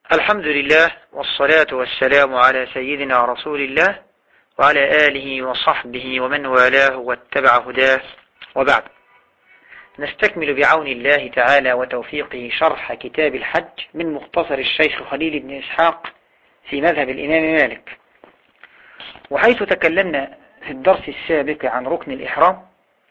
الحمد لله والصلاة والسلام على سيدنا رسول الله وعلى آله وصحبه ومن والاه واتبع هداه، وبعد. نستكمل بعون الله تعالى وتوفيقه شرح كتاب الحج من مختصر الشيخ خليل بن إسحاق في مذهب الإمام مالك. وحيث تكلمنا في الدرس السابق عن ركن الإحرام،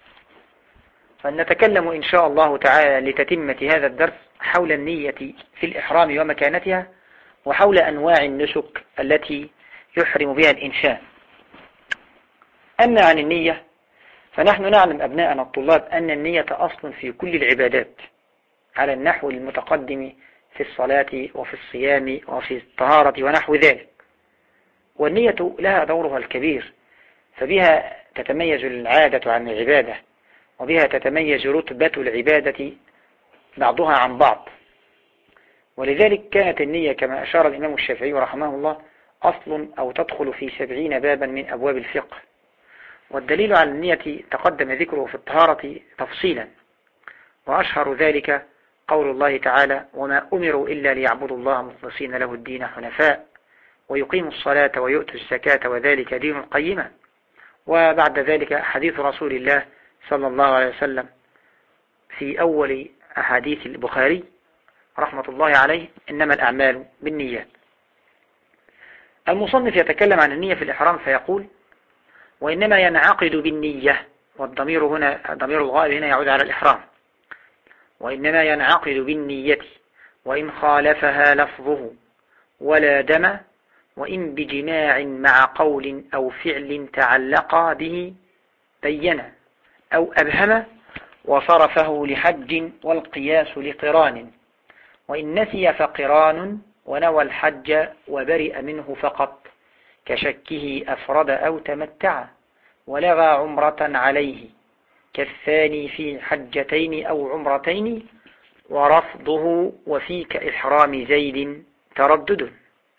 فنتكلم إن شاء الله تعالى لتتمة هذا الدرس حول النية في الإحرام ومكانتها، وحول أنواع النسك التي يحرم بها الإنسان. أما عن النية فنحن نعلم أبناءنا الطلاب أن النية أصل في كل العبادات على النحو المتقدم في الصلاة وفي الصيام وفي الطهارة ونحو ذلك. والنية لها دورها الكبير، فبها تتميز العادة عن العبادة، وبها تتميز رتبة العبادة بعضها عن بعض. ولذلك كانت النية كما أشار الإمام الشافعي رحمه الله أصل أو تدخل في 70 بابا من أبواب الفقه. والدليل على النية تقدم ذكره في الطهارة تفصيلا، وأشهر ذلك قول الله تعالى: وما أمروا إلا ليعبدوا الله مخلصين له الدين حنفاء ويقيموا الصلاة ويؤتوا الزكاة وذلك دين القيمة. وبعد ذلك حديث رسول الله صلى الله عليه وسلم في أول أحاديث البخاري رحمة الله عليه: إنما الأعمال بالنيات. المصنف يتكلم عن النية في الإحرام فيقول: وإنما ينعقد بالنية، والضمير هنا ضمير الغائب هنا يعود على الإحرام. وإنما ينعقد بالنية وإن خالفها لفظه ولا دم، وإن بجماع مع قول أو فعل تعلق به بين أو أبهم وصرفه لحج والقياس لقران، وإن نسي فقران ونوى الحج وبرئ منه فقط، كشكه أفرد أو تمتع ولغى عمرة عليه، كالثاني في حجتين أو عمرتين، ورفضه وفي كإحرام زيد تردد.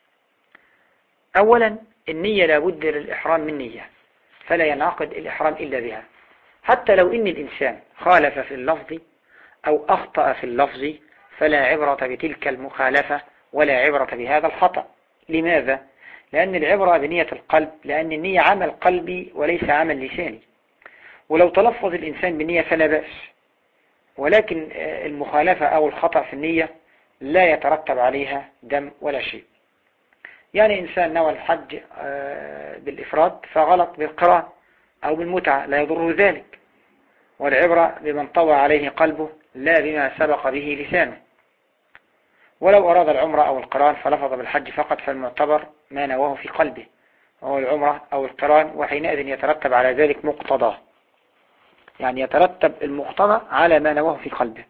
أولا، النية لا بد للإحرام من نية، فلا ينعقد الإحرام إلا بها، حتى لو إن الإنسان خالف في اللفظ أو أخطأ في اللفظ فلا عبرة بتلك المخالفة ولا عبرة بهذا الخطأ. لماذا؟ لأن العبرة بنية القلب، لأن النية عمل قلبي وليس عمل لساني. ولو تلفظ الإنسان بالنية فلا بأس، ولكن المخالفة أو الخطأ في النية لا يترتب عليها دم ولا شيء. يعني إنسان نوى الحج بالإفراد فغلط بالقران أو بالمتعة، لا يضره ذلك، والعبرة بمن طوى عليه قلبه لا بما سبق به لسانه. ولو أراد العمرة أو القران فلفظ بالحج فقط، فالمعتبر ما نواه في قلبه وهو العمرة أو القران، وحينئذ يترتب على ذلك مقتضاه، يعني يترتب المقتضى على ما نواه في قلبه.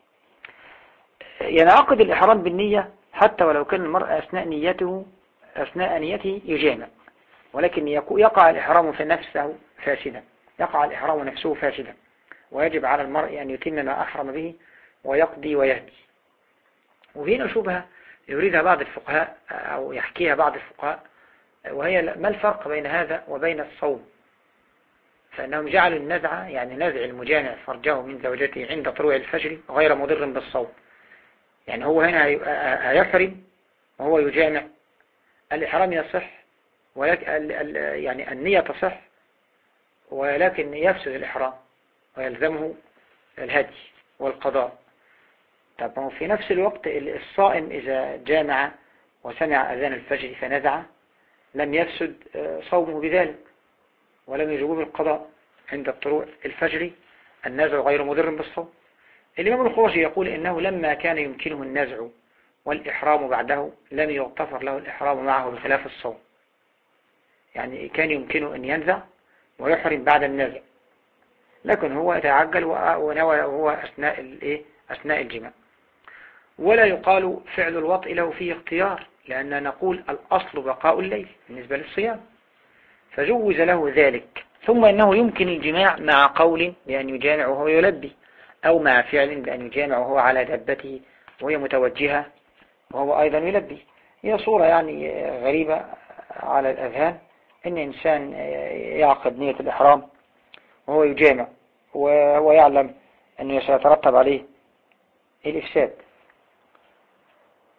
ينعقد الإحرام بالنية حتى ولو كان المرء أثناء نيته يجامع، ولكن يقع الإحرام في نفسه فاسدا، يقع الإحرام نفسه فاسدا، ويجب على المرء أن يتم ما أحرم به ويقضي ويهدي. وهنا شبهة يريدها بعض الفقهاء أو يحكيها بعض الفقهاء، وهي ما الفرق بين هذا وبين الصوم؟ فإنهم جعلوا النزع، يعني نزع المجامع فرجه من زوجته عند طلوع الفجر، غير مضر بالصوم. يعني هو هنا هيحرم وهو يجامع، الإحرام يصح، يعني النية تصح، ولكن يفسد الإحرام ويلزمه الهدي والقضاء. طب في نفس الوقت الصائم إذا جامع وسمع أذان الفجر فنزع لم يفسد صومه بذلك، ولم يجوب القضاء عند طلوع الفجر. النزع غير مضر بالصوم. الإمام الخرشي يقول إنه لما كان يمكنه النزع والإحرام بعده لم يغتفر له الإحرام معه بخلاف الصوم. يعني كان يمكنه أن ينزع ويحرم بعد النزع، لكن هو يتعجل ونوى وهو أثناء الجماع. ولا يقال فعل الوطء له فيه اختيار، لأننا نقول الأصل بقاء الليل بالنسبة للصيام، فجوز له ذلك. ثم إنه يمكن الجماع مع قول بأن يجامع وهو يلبي، أو مع فعل بأن يجامع وهو على دابته وهي متوجهة وهو أيضا يلبي. هي صورة يعني غريبة على الأذهان إن إنسان يعقد نية الإحرام وهو يجامع وهو يعلم أنه سيترتب عليه الإفساد.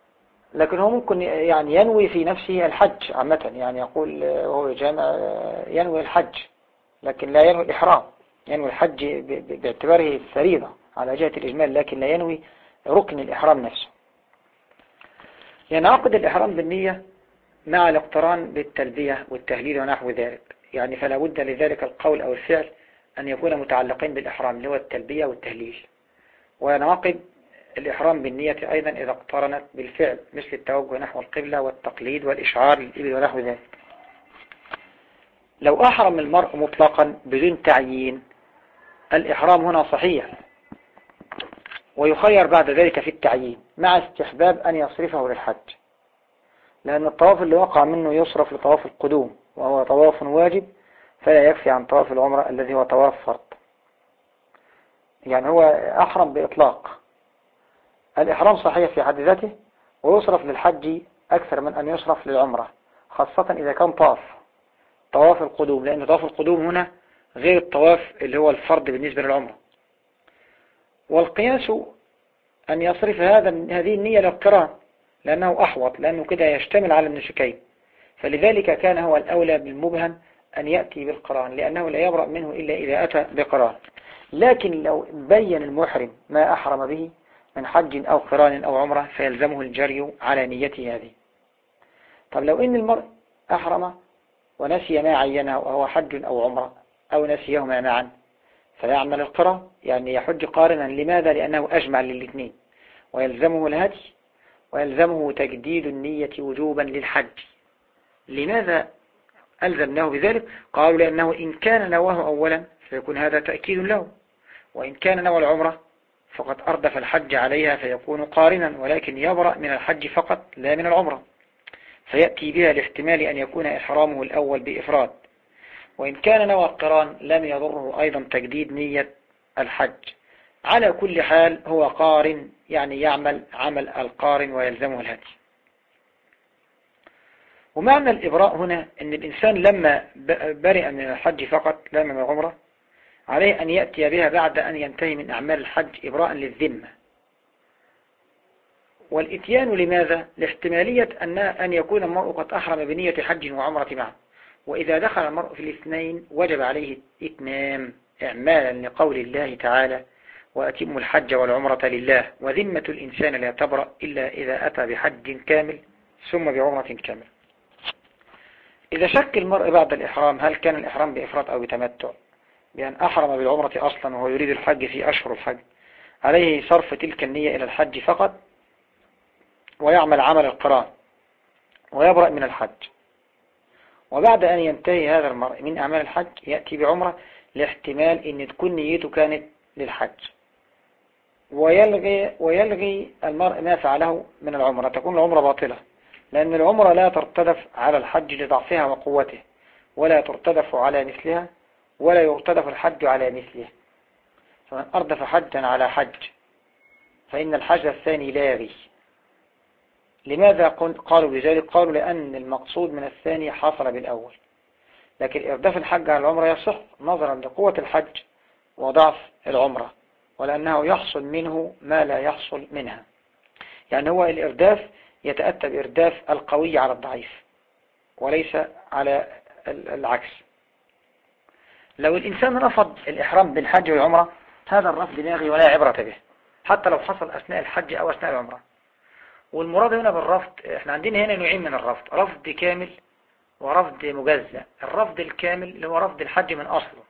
لكن هو ممكن يعني ينوي في نفسه الحج عامة، يعني يقول وهو جامع ينوي الحج، لكن لا ينوي الإحرام. ينوي الحج باعتباره الفريضة على جهة الإجمال، لكن لا ينوي ركن الإحرام نفسه. ينعقد الإحرام بالنية مع الاقتران بالتلبية والتهليل ونحو ذلك، يعني فلا بد لذلك القول أو الفعل أن يكون متعلقين بالإحرام اللي هو التلبية والتهليل. وينعقد الإحرام بالنية أيضا إذا اقترنت بالفعل، مثل التوجه نحو القبلة والتقليد والإشعار للإبل ونحو ذلك. لو أحرم المرء مطلقا بدون تعيين، الإحرام هنا صحيح، ويخير بعد ذلك في التعيين مع استحباب أن يصرفه للحج، لأن الطواف اللي وقع منه يصرف لطواف القدوم وهو طواف واجب، فلا يكفي عن طواف العمرة الذي هو طواف فرض. يعني هو أحرم بإطلاق. الإحرام صحيح في حد ذاته، ويصرف للحج أكثر من أن يصرف للعمرة، خاصة إذا كان طواف القدوم، لأن طواف القدوم هنا غير الطواف اللي هو الفرض بالنسبة للعمرة. والقياس أن يصرف هذه النية للقران، لأنه أحوط، لأنه كده يشتمل على النسكين. فلذلك كان هو الأولى بالمبهم أن يأتي بالقران، لأنه لا يبرأ منه إلا إذا أتى بقران. لكن لو بين المحرم ما أحرم به من حج أو قران أو عمرة فيلزمه الجري على نيته هذه. طب لو إن المرء أحرم ونسي ما عينه وهو حج أو عمرة، أو نسيهما معا، فيعمل القران، يعني يحج قارنا. لماذا؟ لأنه أجمع للاثنين، ويلزمه الهدي ويلزمه تجديد النية وجوبا للحج. لماذا ألزمناه بذلك؟ قالوا لأنه إن كان نواه أولا فيكون هذا تأكيد له، وإن كان نوى العمرة فقد أردف الحج عليها فيكون قارنا، ولكن يبرأ من الحج فقط لا من العمرة، فيأتي بها لاحتمال أن يكون إحرامه الأول بإفراد. وإن كان نوى القران لم يضره أيضا تجديد نية الحج. على كل حال هو قارن، يعني يعمل عمل القارن ويلزمه الهدي. ومعنى الإبراء هنا أن الإنسان لما برئ من الحج فقط لا من العمرة، عليه أن يأتي بها بعد أن ينتهي من أعمال الحج إبراء للذمة. والإتيان لماذا؟ لاحتمالية أن يكون المرء قد أحرم بنية حج وعمرة معه، وإذا دخل المرء في الاثنين وجب عليه إتمام، إعمالا لقول الله تعالى: وأتموا الحج والعمرة لله، وذمة الإنسان لا تبرأ إلا إذا أتى بحج كامل ثم بعمرة كامل. إذا شك المرء بعد الإحرام هل كان الإحرام بإفراط أو بتمتع، بأن أحرم بالعمرة أصلا وهو يريد الحج في أشهر الحج، عليه صرف تلك النية إلى الحج فقط، ويعمل عمل القران ويبرأ من الحج. وبعد أن ينتهي هذا المرء من أعمال الحج يأتي بعمرة، لاحتمال أن تكون نيته كانت للحج، ويلغي المرء ما فعله من العمرة، تكون العمرة باطلة، لأن العمرة لا ترتدف على الحج لضعفها وقوته، ولا ترتدف على مثلها، ولا يرتدف الحج على مثله. فمن أردف حجا على حج فإن الحج الثاني لاغي. لماذا قالوا بذلك؟ قالوا لأن المقصود من الثاني حصل بالأول، لكن إرداف الحج على العمرة يصح نظرا لقوة الحج وضعف العمرة، ولأنه يحصل منه ما لا يحصل منها. يعني هو الإرداف يتأتى بإرداف القوي على الضعيف، وليس على العكس. لو الإنسان رفض الإحرام بالحج والعمرة هذا الرفض لاغي ولا عبرة به، حتى لو حصل أثناء الحج أو أثناء العمرة. والمراد هنا بالرفض، احنا عندنا هنا نوعين من الرفض: رفض كامل ورفض مجزأ. الرفض الكامل اللي هو رفض الحج من أصله.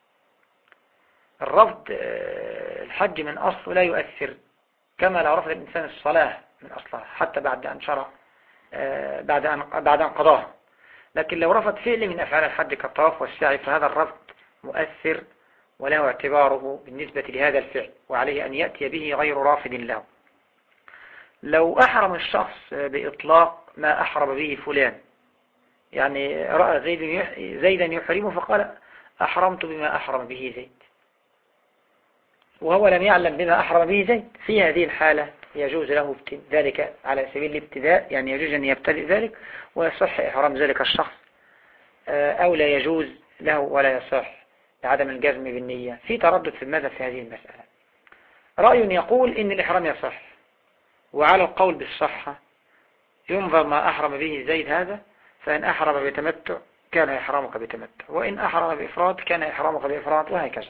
الرفض الحج من أصله لا يؤثر، كما لو رفض الإنسان الصلاة من أصلها حتى بعد أن شرع بعد أن قضاها. لكن لو رفض فعل من أفعال الحج كالطواف والسعي فهذا الرفض مؤثر وله اعتباره بالنسبة لهذا الفعل، وعليه أن يأتي به غير رافض له. لو أحرم الشخص بإطلاق ما أحرم به فلان، يعني رأى زيدا يحرمه فقال أحرمت بما أحرم به زيد، وهو لم يعلم بما أحرم به زيد، في هذه الحالة يجوز له ذلك على سبيل الابتداء، يعني يجوز أن يبتدئ ذلك ويصح إحرام ذلك الشخص، أو لا يجوز له ولا يصح لعدم الجزم بالنية. في تردد في المذهب في هذه المسألة. رأي يقول إن الإحرام يصح، وعلى القول بالصحة ينظر ما أحرم به زيد هذا، فإن أحرم بتمتع كان إحرامك بتمتع، وإن أحرم بإفراد كان إحرامك بإفراد، وهكذا.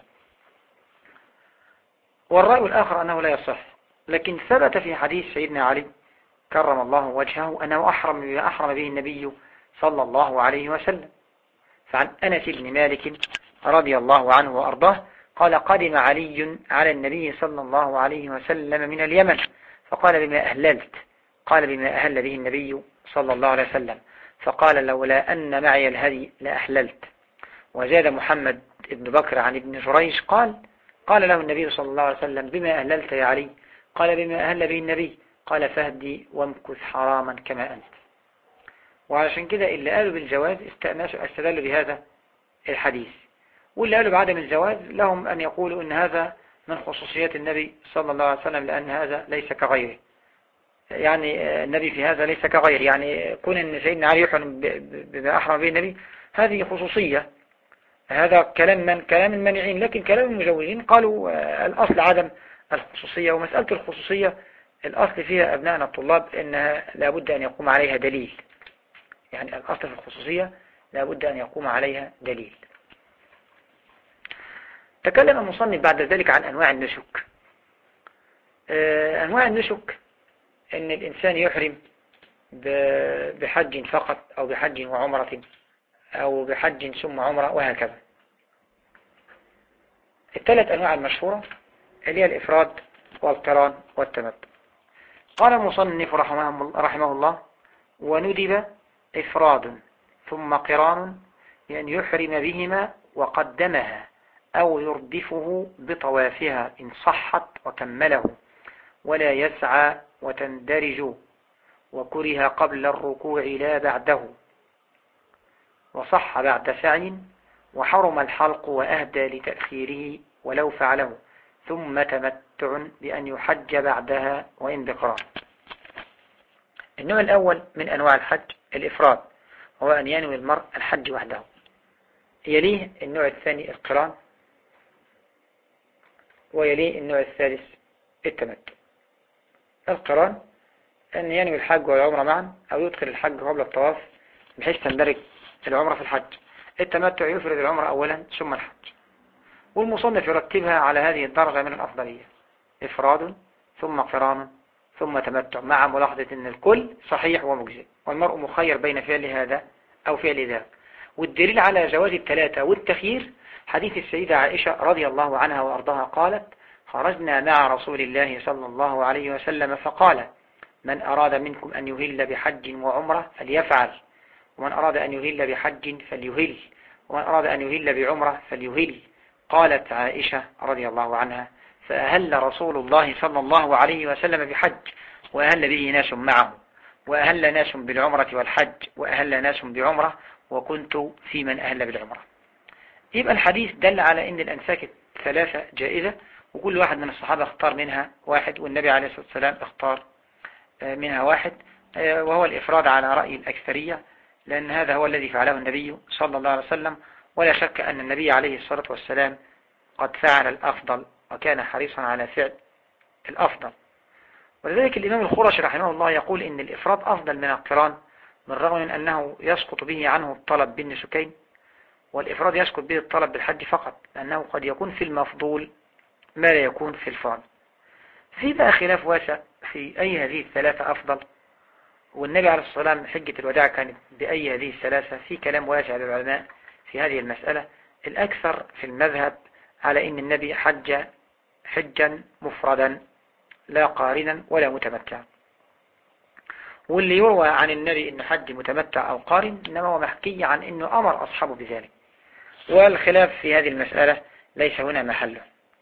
والرأي الآخر أنه لا يصح، لكن ثبت في حديث سيدنا علي كرم الله وجهه أنه أحرم بما أحرم به النبي صلى الله عليه وسلم. فعن أنس بن مالك رضي الله عنه وأرضاه قال قدم علي على النبي صلى الله عليه وسلم من اليمن فقال بما أهللت؟ قال بما أهل به النبي صلى الله عليه وسلم، فقال لولا أن معي الهدي لأحللت. وزاد محمد بن بكر عن ابن جريج قال له النبي صلى الله عليه وسلم بما أهللت يا علي؟ قال بما أهل به النبي، قال فهدي وامكث حراما كما أنت. وعشان كده اللي قالوا بالجواز استدلوا بهذا الحديث، واللي قالوا بعدم الجواز لهم أن يقولوا أن هذا من خصوصيات النبي صلى الله عليه وسلم، لأن هذا ليس كغيره. يعني النبي في هذا ليس كغيره، يعني كون أن سيدنا علي يحرم بما أحرم به النبي هذه خصوصية. هذا كلام المانعين، لكن كلام المجوزين قالوا الأصل عدم الخصوصية. ومسألة الخصوصية الأصل فيها أبنائنا الطلاب أنها لابد أن يقوم عليها دليل، يعني الأصل في الخصوصية لابد أن يقوم عليها دليل. تكلم المصنف بعد ذلك عن أنواع النسك. أنواع النسك أن الإنسان يحرم بحج فقط أو بحج وعمرة أو بحج ثم عمرة وهكذا. الثلاث أنواع المشهورة اللي هي الإفراد والقران والتمتع. قال المصنف رحمه الله وندب إفراد ثم قران بأن يحرم بهما وقدمها أو يردفه بطوافها إن صحت وكمله، ولا يسعى وتندرج، وكره قبل الركوع لا بعده، وصح بعد سعي، وحرم الحلق وأهدى لتأخيره ولو فعله، ثم تمتع بأن يحج بعدها وإن بقران. النوع الأول من أنواع الحج الإفراد، هو أن ينوي المرء الحج وحده. يليه النوع الثاني القران، ويليه النوع الثالث التمتع. القران أن ينوي الحج والعمرة معا أو يدخل الحج قبل الطواف بحيث تندرج العمرة في الحج. التمتع يفرد العمرة أولا ثم الحج. والمصنف يرتبها على هذه الدرجة من الأفضلية: إفراد ثم قران ثم تمتع، مع ملاحظة أن الكل صحيح ومجزئ، والمرء مخير بين فعل هذا أو فعل ذاك. والدليل على جواز الثلاثة والتخيير حديث السيدة عائشة رضي الله عنها وأرضاها قالت: خرجنا مع رسول الله صلى الله عليه وسلم فقال: من أراد منكم أن يهل بحج وعمرة فليفعل، ومن أراد أن يهل بحج فليهل، ومن أراد أن يهل بعمرة فليهل. قالت عائشة رضي الله عنها: فأهل رسول الله صلى الله عليه وسلم بحج وأهل به ناس معه، وأهل ناس بالعمرة والحج، وأهل ناس بعمرة، وكنت في من أهل بالعمرة. يبقى الحديث دل على أن الأنساك الثلاثة جائزة، وكل واحد من الصحابة اختار منها واحد، والنبي عليه الصلاة والسلام اختار منها واحد، وهو الإفراد على رأي الأكثرية، لأن هذا هو الذي فعله النبي صلى الله عليه وسلم. ولا شك أن النبي عليه الصلاة والسلام قد فعل الأفضل وكان حريصا على فعل الأفضل. ولذلك الإمام الخرشي رحمه الله يقول إن الإفراد أفضل من القران، من رغم من أنه يسقط به عنه الطلب بالنسكين، والإفراد يسقط به الطلب بالحج فقط، لأنه قد يكون في المفضول ما لا يكون في الفرض. في بقى خلاف واسع في أي هذه الثلاثة أفضل، والنبي عليه الصلاة والسلام حجة الوداع كانت بأي هذه الثلاثة. في كلام واسع للعلماء في هذه المسألة. الأكثر في المذهب على أن النبي حج حجا مفردا لا قارنا ولا متمتعا، واللي يروى عن النبي أنه حج متمتع أو قارن إنما هو محكي عن أنه أمر أصحابه بذلك، والخلاف في هذه المسألة ليس هنا محله.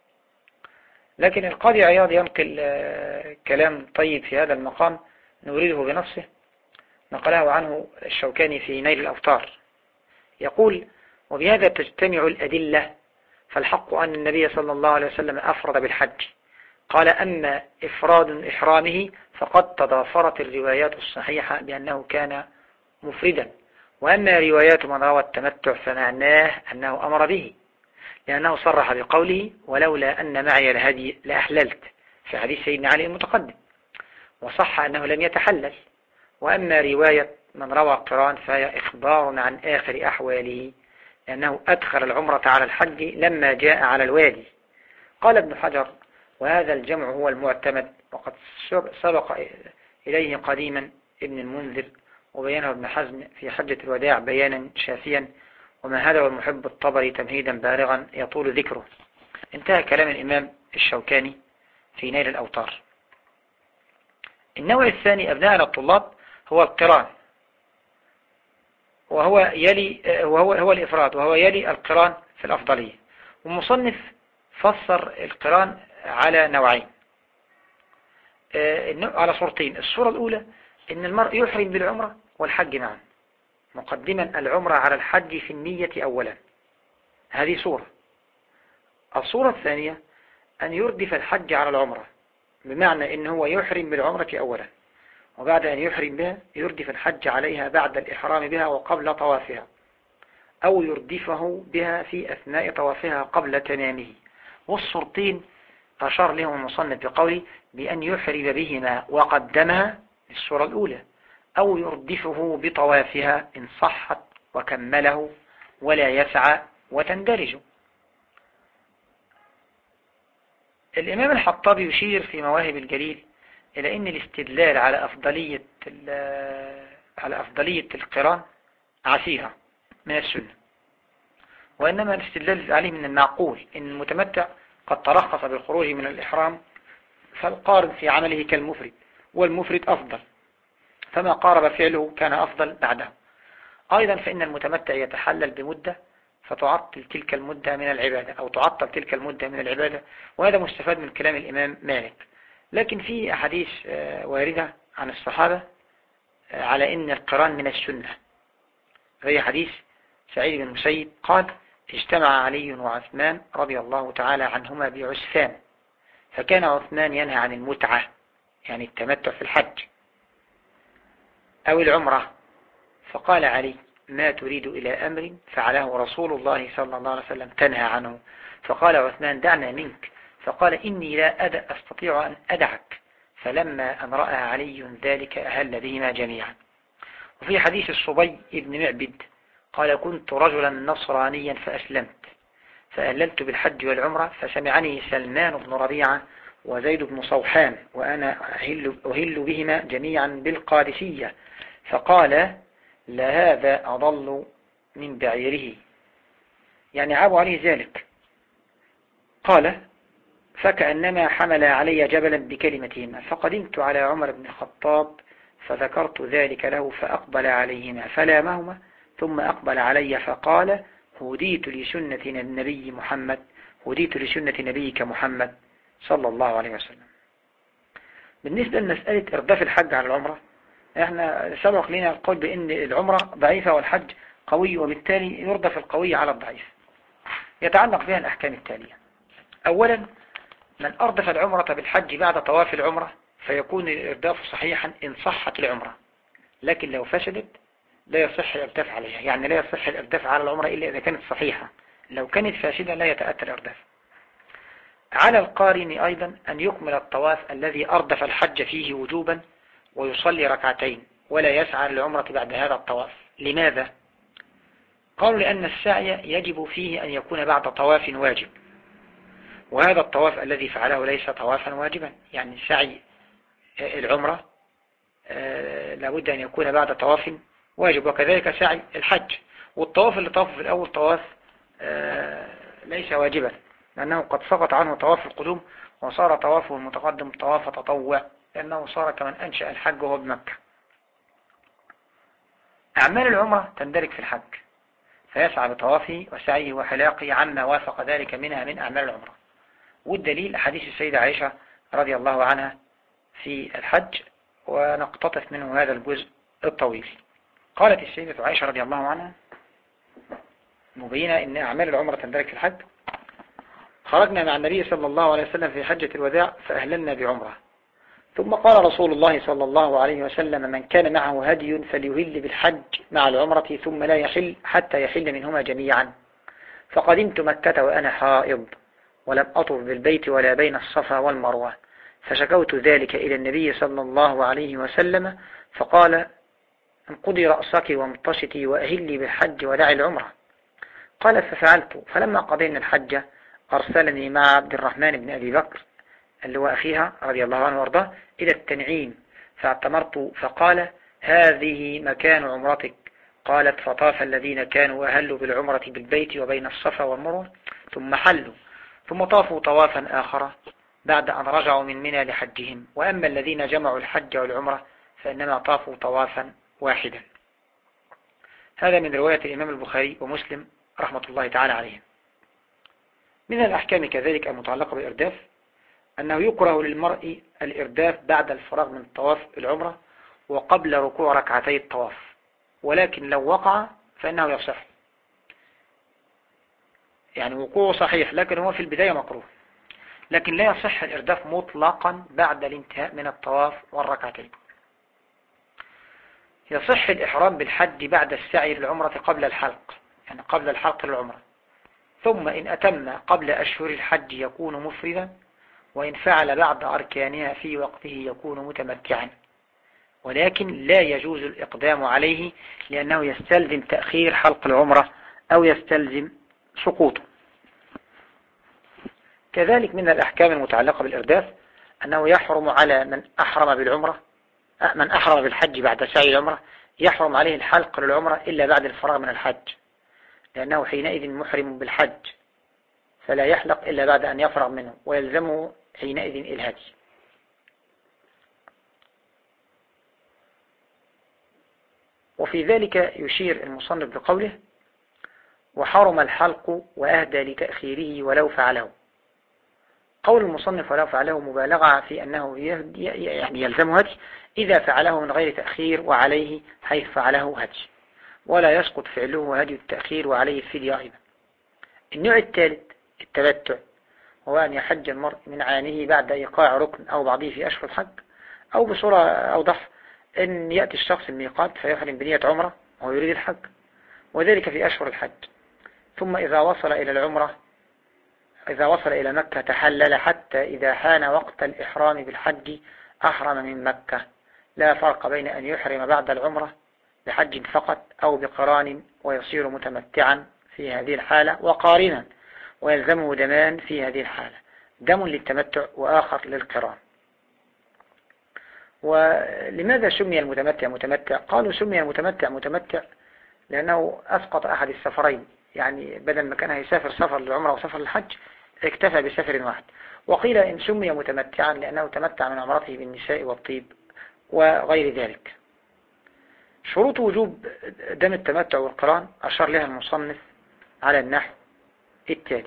لكن القاضي عياض ينقل كلام طيب في هذا المقام نريده بنفسه، نقله عنه الشوكاني في نيل الأوطار. يقول: وبهذا تجتمع الأدلة، فالحق أن النبي صلى الله عليه وسلم أفرد بالحج. قال: أما إفراد إحرامه فقد تضافرت الروايات الصحيحة بأنه كان مفردا، وأما روايات من روى التمتع فمعناه أنه أمر به، لأنه صرح بقوله: ولولا أن معي الهدي لأحللت، في حديث سيدنا علي المتقدم. وصح أنه لم يتحلل، وأما رواية من روى القران فهي إخبار عن آخر أحواله، لأنه أدخل العمرة على الحج لما جاء على الوادي. قال ابن حجر: وهذا الجمع هو المعتمد، وقد سبق إليه قديما ابن المنذر وبيانه ابن حزم في حجة الوداع بيانا شافيا، وما هذا والمحب الطبري تمهيدا بالغا يطول ذكره. انتهى كلام الإمام الشوكاني في نيل الأوطار. النوع الثاني أبناء الطلاب هو القران، وهو يلي هو الإفراد، وهو يلي القران في الأفضلية. والمصنف فسر القران على نوعين، على صورتين. الصورة الأولى إن المرء يحرم بالعمرة والحج معا، مقدما العمرة على الحج في النية أولا، هذه صورة. الصورة الثانية أن يردف الحج على العمرة، بمعنى إن هو يحرم بالعمرة أولا، وبعد أن يحرم بها يردف الحج عليها بعد الإحرام بها وقبل طوافها، أو يردفه بها في أثناء طوافها قبل تمامه. والصورتين أشار لهم المصنف بقوله بأن يحرم بهما وقدمها الصورة الأولى، أو يردفه بطوافها إن صحت وكمله ولا يسعى وتندرج. الإمام الحطابي يشير في مواهب الجليل إلى أن الاستدلال على أفضلية القران عسيرة من السنة، وإنما الاستدلال عليه من المعقول إن المتمتع قد ترخص بالخروج من الإحرام، فالقارن في عمله كالمفرد، والمفرد أفضل، فما قارب فعله كان أفضل بعده. أيضا فإن المتمتع يتحلل بمدة فتعطل تلك المدة من العبادة، أو تعطل تلك المدة من العبادة، وهذا مستفاد من كلام الإمام مالك. لكن في أحاديث واردة عن الصحابة على إن القران من السنة، زي حديث سعيد بن المسيب قال: اجتمع علي وعثمان رضي الله تعالى عنهما بعسفان، فكان عثمان ينهى عن المتعة، يعني التمتع في الحج أو العمرة، فقال علي: ما تريد إلى أمر فعله رسول الله صلى الله عليه وسلم تنهى عنه؟ فقال عثمان: دعنا منك. فقال: إني لا أستطيع أن أدعك. فلما أن رأى علي ذلك أهل بهما جميعا. وفي حديث الصبي ابن معبد قال: كنت رجلا نصرانيا فأسلمت، فأهللت بالحج والعمرة، فسمعني سلمان بن ربيعة وزيد بن صوحان وأنا أهل بهما جميعا بالقادسية، فقال: لهذا أضل من بعيره، يعني عابوا عليه ذلك. قال: فكأنما حمل علي جبلا بكلمتهما، فقدمت على عمر بن الخطاب فذكرت ذلك له، فأقبل عليهما فلامهما، ثم أقبل علي فقال: هديت لسنة النبي محمد، هديت لسنة نبيك محمد صلى الله عليه وسلم. بالنسبة لمسألة إرداف الحج على العمرة، احنا سبق لنا القول بأن العمرة ضعيفة والحج قوي، وبالتالي يردف القوي على الضعيف. يتعلق بها الأحكام التالية: أولا، من أردف العمرة بالحج بعد طواف العمرة فيكون الإرداف صحيحا إن صحت العمرة، لكن لو فسدت لا يصح الإرداف عليها، يعني لا يصح الإرداف على العمرة إلا إذا كانت صحيحة، لو كانت فاسدة لا يتأتى الإرداف. على القارن أيضا أن يكمل الطواف الذي أردف الحج فيه وجوبا ويصلي ركعتين، ولا يسعى للعمرة بعد هذا الطواف. لماذا؟ قالوا: لأن السعي يجب فيه أن يكون بعد طواف واجب، وهذا الطواف الذي فعله ليس طوافا واجبا، يعني سعي العمرة لابد أن يكون بعد طواف واجب، وكذلك سعي الحج. والطواف اللي طافه في الأول طواف ليس واجبا، لأنه قد سقط عنه طواف القدوم، وصار طوافه المتقدم طواف تطوع، لأنه صار كمن أنشأ الحج وهو بمكة. أعمال العمرة تندرج في الحج، فيسعى بطوافه وسعيه وحلاقه عما وافق ذلك منها من أعمال العمرة. والدليل حديث السيدة عائشة رضي الله عنها في الحج، ونقتطف منه هذا الجزء الطويل. قالت السيدة عائشة رضي الله عنها مبينة أن أعمال العمرة تندرج في الحج: خرجنا مع النبي صلى الله عليه وسلم في حجة الوداع فأهللنا بعمرة، ثم قال رسول الله صلى الله عليه وسلم: من كان معه هدي فليهل بالحج مع العمرة ثم لا يحل حتى يحل منهما جميعا. فقدمت مكة وأنا حائض، ولم أطف بالبيت ولا بين الصفا والمروة، فشكوت ذلك إلى النبي صلى الله عليه وسلم فقال انقضي رأسك وامتشطي وأهلي بالحج ودعي العمرة. قالت ففعلت، فلما قضينا الحج أرسلني مع عبد الرحمن بن أبي بكر اللي هو أخيها رضي الله عنه وارضاه إلى التنعيم فاعتمرت، فقال هذه مكان عمرتك. قالت فطاف الذين كانوا أهلوا بالعمرة بالبيت وبين الصفا والمروة ثم حلوا، ثم طافوا طوافا آخر بعد أن رجعوا من منى لحجهم، وأما الذين جمعوا الحج والعمرة فإنما طافوا طوافا واحدا. هذا من رواية الإمام البخاري ومسلم رحمة الله تعالى عليهم. من الأحكام كذلك المتعلقة بالإرداف أنه يكره للمرء الإرداف بعد الفراغ من طواف العمرة وقبل ركوع ركعتي الطواف، ولكن لو وقع فإنه يصح، يعني وقوعه صحيح لكن هو في البداية مكروه، لكن لا يصح الإرداف مطلقا بعد الانتهاء من الطواف والركعتين. يصح الإحرام بالحج بعد السعي للعمرة قبل الحلق، يعني قبل الحلق للعمرة، ثم إن أتم قبل أشهر الحج يكون مفردا، وإن فعل بعد أركانها في وقته يكون متمتعا، ولكن لا يجوز الإقدام عليه لأنه يستلزم تأخير حلق العمرة أو يستلزم سقوطه. كذلك من الأحكام المتعلقة بالإرداف أنه يحرم على من أحرم بالحج بعد سعي العمرة، يحرم عليه الحلق للعمرة إلا بعد الفراغ من الحج، لأنه حينئذ محرم بالحج فلا يحلق إلا بعد أن يفرغ منه، ويلزمه حينئذ الهدي. وفي ذلك يشير المصنف بقوله وحرم الحلق وأهدى لتأخيره ولو فعله. قول المصنف ولو فعله مبالغة في أنه يعني يلزم هدي إذا فعله من غير تأخير وعليه حيث فعله هدي، ولا يسقط فعله هدي التأخير وعليه الفدية أيضا. النوع الثالث التمتع، هو أن يحج المرء من عانه بعد إيقاع ركن أو بعضه في أشهر الحج، أو بصورة أوضح أن يأتي الشخص الميقات فيحرم بنية عمرة وهو يريد الحج، وذلك في أشهر الحج، ثم إذا وصل إلى مكة تحلل حتى إذا حان وقت الإحرام بالحج أحرم من مكة، لا فرق بين أن يحرم بعد العمرة بحج فقط أو بقران، ويصير متمتعا في هذه الحالة وقارنا، ويلزمه دمان في هذه الحالة، دم للتمتع وآخر للقران. ولماذا سمي المتمتع متمتع؟ قالوا سمي المتمتع متمتع لأنه أسقط أحد السفرين، يعني بدل ما كان هيسافر سفر للعمرة وسفر للحج اكتفى بسفر واحد. وقيل إن سمي متمتعا لأنه تمتع من عمرته بالنساء والطيب وغير ذلك. شروط وجوب دم التمتع والقران أشار لها المصنف على النحو التالي.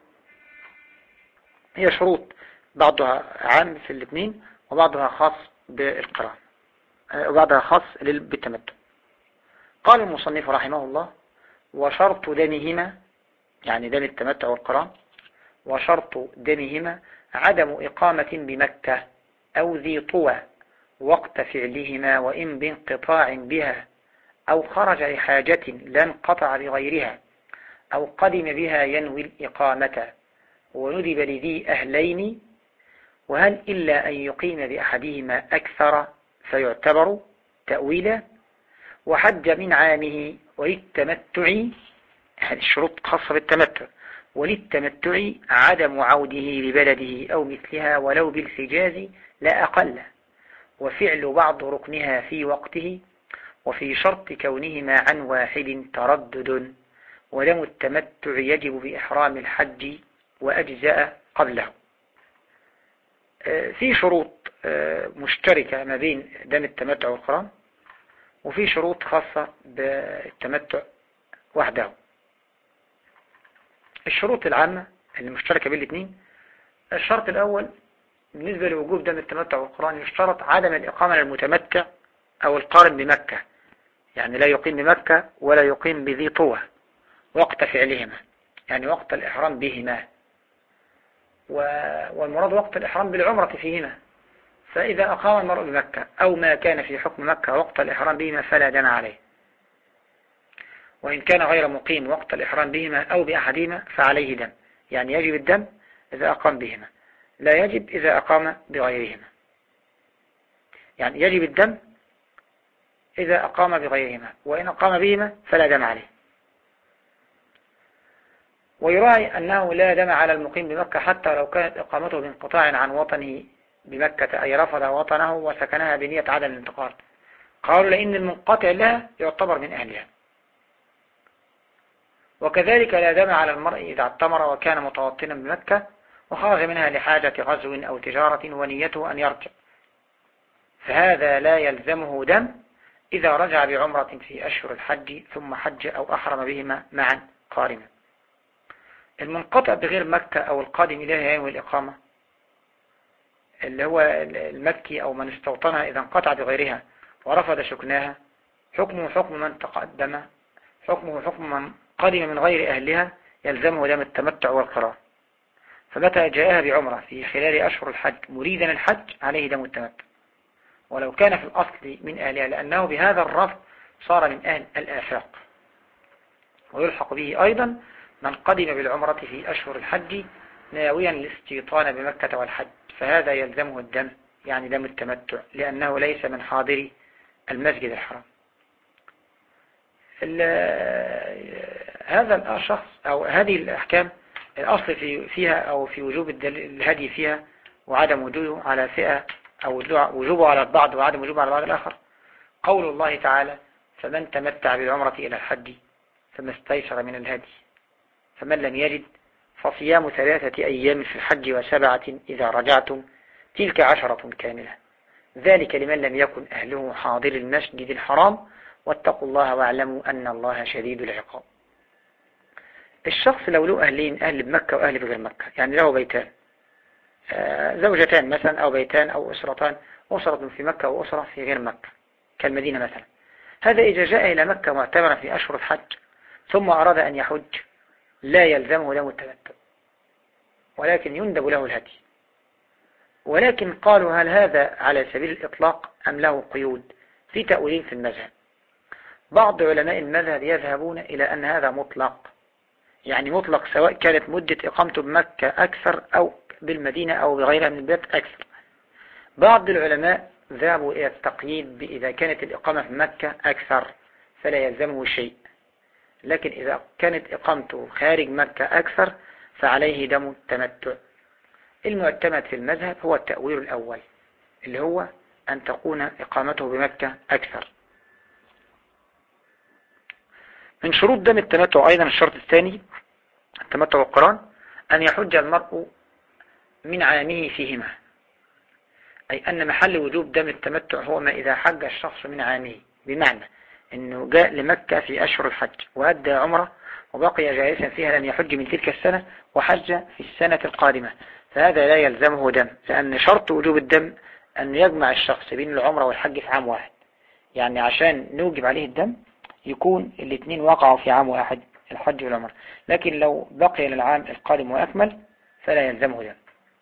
هي شروط بعضها عام في الاثنين وبعضها خاص بالقران وبعضها خاص بالتمتع. قال المصنف رحمه الله وشرط دمهما، يعني دم التمتع والقران، وشرط دمهما عدم إقامة بمكة أو ذي طوى وقت فعلهما، وإن بانقطاع بها، أو خرج لحاجة لا انقطع بغيرها، أو قدم بها ينوي الإقامة، وندب لذي أهلين، وهل إلا أن يقيم بأحدهما أكثر فيعتبر تأويلا، وحج من عامه وللتمتع، هذه الشروط خاصة بالتمتع، وللتمتع عدم عوده لبلده أو مثلها ولو بالحجاز لا أقل، وفعل بعض ركنها في وقته، وفي شرط كونهما عن واحد تردد، ودم التمتع يجب بإحرام الحج وأجزاء قبله. في شروط مشتركة ما بين دم التمتع والقران، وفي شروط خاصة بالتمتع وحده. الشروط العامة المشتركة بين الاثنين: الشرط الأول بالنسبة لوجوب دم التمتع والقران يشترط عدم الإقامة للمتمتع أو القارن بمكة، يعني لا يقيم بمكة ولا يقيم بذي طوى وقت فعلهما، يعني وقت الإحرام بهما، والمراد وقت الإحرام بالعمرة فيهما. فإذا أقام المرء بمكة أو ما كان في حكم مكة وقت الإحرام بهما فلا دم عليه، وإن كان غير مقيم وقت الإحرام بهما أو بأحدهما فعليه دم، يعني يجب الدم إذا أقام بهما. لا يجب إذا أقام بغيرهما، يعني يجب الدم إذا أقام بغيرهما، وإن أقام بهما فلا دم عليه. ويراعي أنه لا دم على المقيم بمكة حتى لو كانت إقامته بانقطاع عن وطنه بمكة، أي رفض وطنه وسكنها بنية عدم الانتقال. قالوا لأن المنقطع لها يعتبر من أهلها. وكذلك لا دم على المرء إذا اعتمر وكان متوطنا بمكة وخرج منها لحاجة غزو أو تجارة ونيته أن يرجع، فهذا لا يلزمه دم إذا رجع بعمرة في أشهر الحج ثم حج أو أحرم بهما معا قارنا. المنقطع بغير مكة أو القادم إليها يوم الإقامة اللي هو المكي أو من استوطنها إذا انقطع بغيرها ورفض سكناها، حكمه حكم من تقدم، حكمه حكم من قدم من غير أهلها، يلزمه دم التمتع والقران. فمتى جاءها بعمرة في خلال أشهر الحج مريدا الحج عليه دم التمتع، ولو كان في الأصل من أهلها، لأنه بهذا الرفض صار من أهل الآفاق. ويلحق به أيضا من قدم بالعمرة في أشهر الحج ناويا الاستيطان بمكة والحج، فهذا يلزمه الدم، يعني دم التمتع، لأنه ليس من حاضر المسجد الحرام. هذا الشخص أو هذه الأحكام الأصل فيها أو في وجوب الهدي فيها وعدم وجوده على فئة أو وجوبه على البعض وعدم وجوبه على البعض الآخر. قول الله تعالى: فمن تمتع بالعمرة إلى الحج فما استيسر من الهدي، فمن لم يجد فصيام 3 أيام في الحج و7 إذا رجعتم، تلك 10 كاملة، ذلك لمن لم يكن أهله حاضر المسجد الحرام، واتقوا الله واعلموا أن الله شديد العقاب. الشخص لو له أهلين، أهل بمكة وأهل بغير مكة، يعني له بيتان، زوجتان مثلا أو بيتان أو أسرتان، أسرة في مكة وأسرة في غير مكة كالمدينة مثلا. هذا إذا جاء إلى مكة معتمرا في أشهر الحج ثم أراد أن يحج لا يلزمه دم التمتع، ولكن يندب له الهدي. ولكن قالوا هل هذا على سبيل الإطلاق أم له قيود؟ في تأويلين في المذهب. بعض علماء المذهب يذهبون إلى أن هذا مطلق، يعني مطلق سواء كانت مدة إقامته بمكة أكثر أو بالمدينة أو بغيرها من البلاد أكثر. بعض العلماء ذهبوا إلى التقييد بإذا كانت الإقامة في مكة أكثر فلا يلزمه شيء، لكن إذا كانت إقامته خارج مكة أكثر فعليه دم التمتع. المعتمد في المذهب هو التأويل الأول، اللي هو أن تكون إقامته بمكة أكثر. من شروط دم التمتع أيضا الشرط الثاني، التمتع والقران، أن يحج المرء من عامه فيهما، أي أن محل وجوب دم التمتع هو ما إذا حج الشخص من عامه، بمعنى أنه جاء لمكة في أشهر الحج وأدى عمره وبقي جالسا فيها لم يحج من تلك السنة وحج في السنة القادمة، فهذا لا يلزمه دم، لأن شرط وجوب الدم أن يجمع الشخص بين العمرة والحج في عام واحد. يعني عشان نوجب عليه الدم يكون الاثنين وقعوا في عام واحد، الحج والعمرة. لكن لو بقي للعام القادم وأكمل فلا يلزمه دم.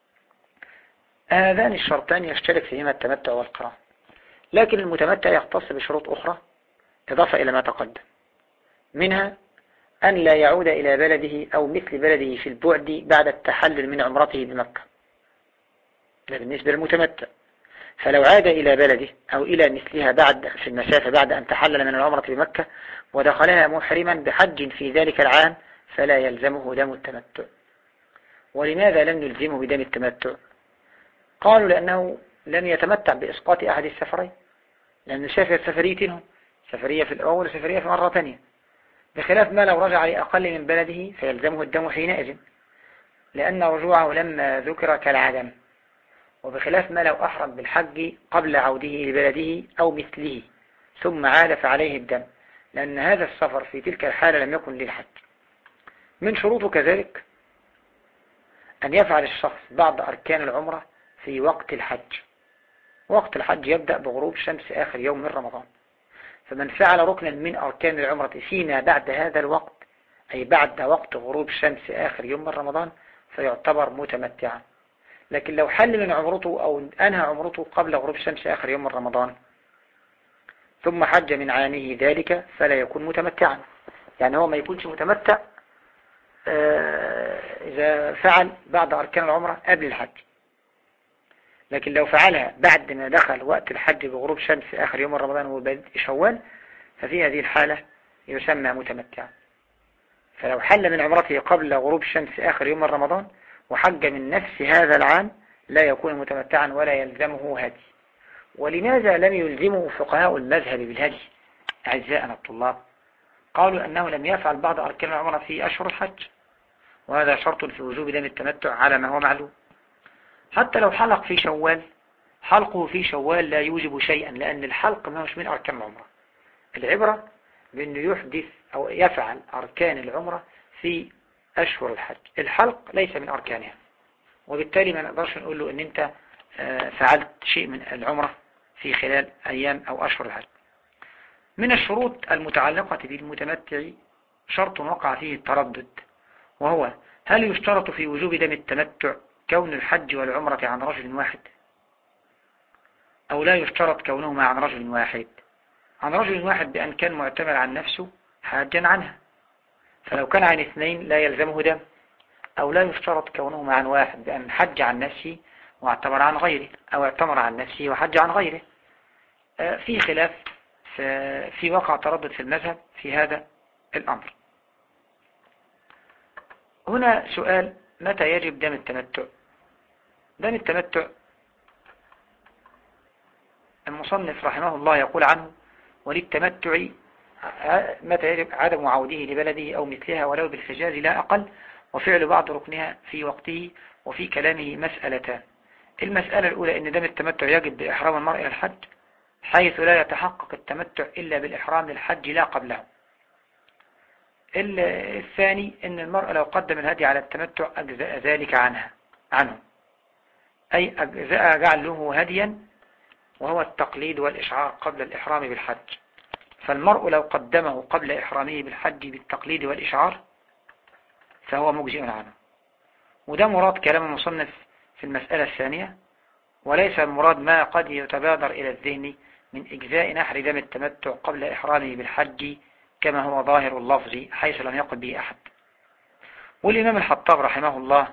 هذان الشرطان يشترك فيهما التمتع والقران، لكن المتمتع يختص بشروط أخرى إضافة إلى ما تقدم، منها أن لا يعود إلى بلده أو مثل بلده في البعد بعد التحلل من عمرته بمكة، ده بالنسبة للمتمتع. فلو عاد إلى بلده أو إلى مثلها بعد في المسافة بعد أن تحلل من العمرة بمكة ودخلها محرما بحج في ذلك العام فلا يلزمه دم التمتع. ولماذا لم نلزمه بدم التمتع؟ قالوا لأنه لم يتمتع بإسقاط أحد السفرين، لأنه سافر سفريتهم، سفرية في الأول وسفرية في مرة ثانية، بخلاف ما لو رجع لأقل من بلده فيلزمه الدم حينئذ، لأن رجوعه لما ذكر كالعدم، وبخلاف ما لو أحرم بالحج قبل عوده لبلده أو مثله ثم عاد فعليه الدم، لأن هذا السفر في تلك الحالة لم يكن للحج. من شروطه كذلك أن يفعل الشخص بعض أركان العمرة في وقت الحج. وقت الحج يبدأ بغروب شمس آخر يوم من رمضان، فمن فعل ركنا من أركان العمرة فيما بعد هذا الوقت، أي بعد وقت غروب شمس آخر يوم من رمضان، فيعتبر متمتعا. لكن لو حل من عمرته أو أنهى عمرته قبل غروب شمس آخر يوم من رمضان ثم حج من عامه ذلك فلا يكون متمتعا. يعني هو ما يكونش متمتع إذا فعل بعض أركان العمرة قبل الحج، لكن لو فعلها بعد ما دخل وقت الحج بغروب شمس آخر يوم رمضان وبدء شوال ففي هذه الحالة يسمى متمتعا. فلو حل من عمرته قبل غروب الشمس آخر يوم رمضان وحج من نفس هذا العام لا يكون متمتعا ولا يلزمه هدي. ولماذا لم يلزمه فقهاء المذهب بالهدي أعزائنا الطلاب؟ قالوا أنه لم يفعل بعض أركان العمرة في أشهر الحج، وهذا شرط في وجوب دم التمتع على ما هو معلوم. حتى لو حلق في شوال، حلقه في شوال لا يوجب شيئا، لأن الحلق ما هوش من أركان العمرة. العبرة بأنه يحدث أو يفعل أركان العمرة في أشهر الحج. الحلق ليس من أركانها، وبالتالي ما نقدرش نقول له أن أنت فعلت شيء من العمرة في خلال أيام أو أشهر الحج. من الشروط المتعلقة بالمتمتع شرط وقع فيه التردد، وهو هل يشترط في وجوب دم التمتع كون الحج والعمرة عن رجل واحد، أو لا يشترط كونهما عن رجل واحد؟ عن رجل واحد بأن كان معتمر عن نفسه حاجا عنها، فلو كان عن اثنين لا يلزمه دم. أو لا يشترط كونهما عن واحد بأن حج عن نفسه واعتمر عن غيره، أو اعتمر عن نفسه وحج عن غيره. في خلاف، في وقع تردد في المذهب في هذا الأمر. هنا سؤال: متى يجب دم التمتع؟ دم التمتع المصنف رحمه الله يقول عنه: وللتمتع متى يجب عدم عوده لبلده أو مثلها ولو بالحجاز لا أقل، وفعل بعض ركنها في وقته. وفي كلامه مسألتان: المسألة الأولى أن دم التمتع يجب بإحرام المرء إلى الحج، حيث لا يتحقق التمتع إلا بالإحرام للحج لا قبله. الثاني أن المرء لو قدم الهدي على التمتع أجزاء ذلك عنه، أي أجزاء جعله هديا، وهو التقليد والإشعار قبل الإحرام بالحج. فالمرء لو قدمه قبل إحرامه بالحج بالتقليد والإشعار فهو مجزئ عنه. وده مراد كلام المصنف في المسألة الثانية، وليس المراد ما قد يتبادر إلى الذهن من إجزاء نحر دم التمتع قبل إحرامه بالحج كما هو ظاهر اللفظ حيث لم يقل به أحد. والإمام الحطاب رحمه الله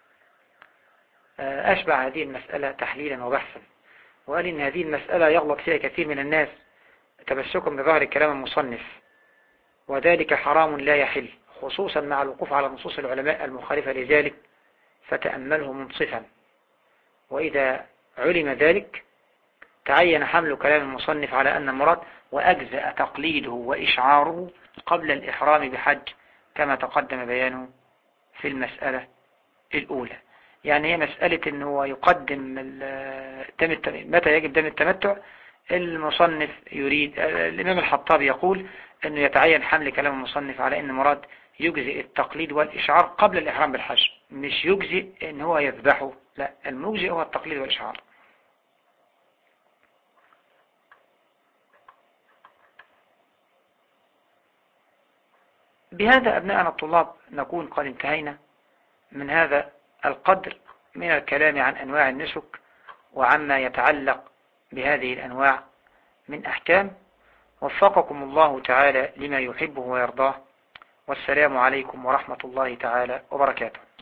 أشبع هذه المسألة تحليلا وبحثا، وقال إن هذه المسألة يغلط فيها كثير من الناس تمسكا بظاهر كلام المصنف، وذلك حرام لا يحل، خصوصا مع الوقوف على نصوص العلماء المخالفة لذلك، فتأمله منصفا. وإذا علم ذلك تعين حمل كلام المصنف على أن المراد وأجزأ تقليده وإشعاره قبل الإحرام بحج كما تقدم بيانه في المسألة الأولى. يعني هي مسألة أنه يقدم متى يجب دم التمتع. المصنف يريد، الإمام الحطاب يقول أنه يتعين حمل كلام المصنف على أن مراد يجزئ التقليد والإشعار قبل الإحرام بالحج، مش يجزئ أن هو يذبحه، لا، المجزئ هو التقليد والإشعار. بهذا أبناءنا الطلاب نكون قد انتهينا من هذا القدر من الكلام عن أنواع النسك وعما يتعلق بهذه الأنواع من أحكام. وفقكم الله تعالى لما يحبه ويرضاه، والسلام عليكم ورحمة الله تعالى وبركاته.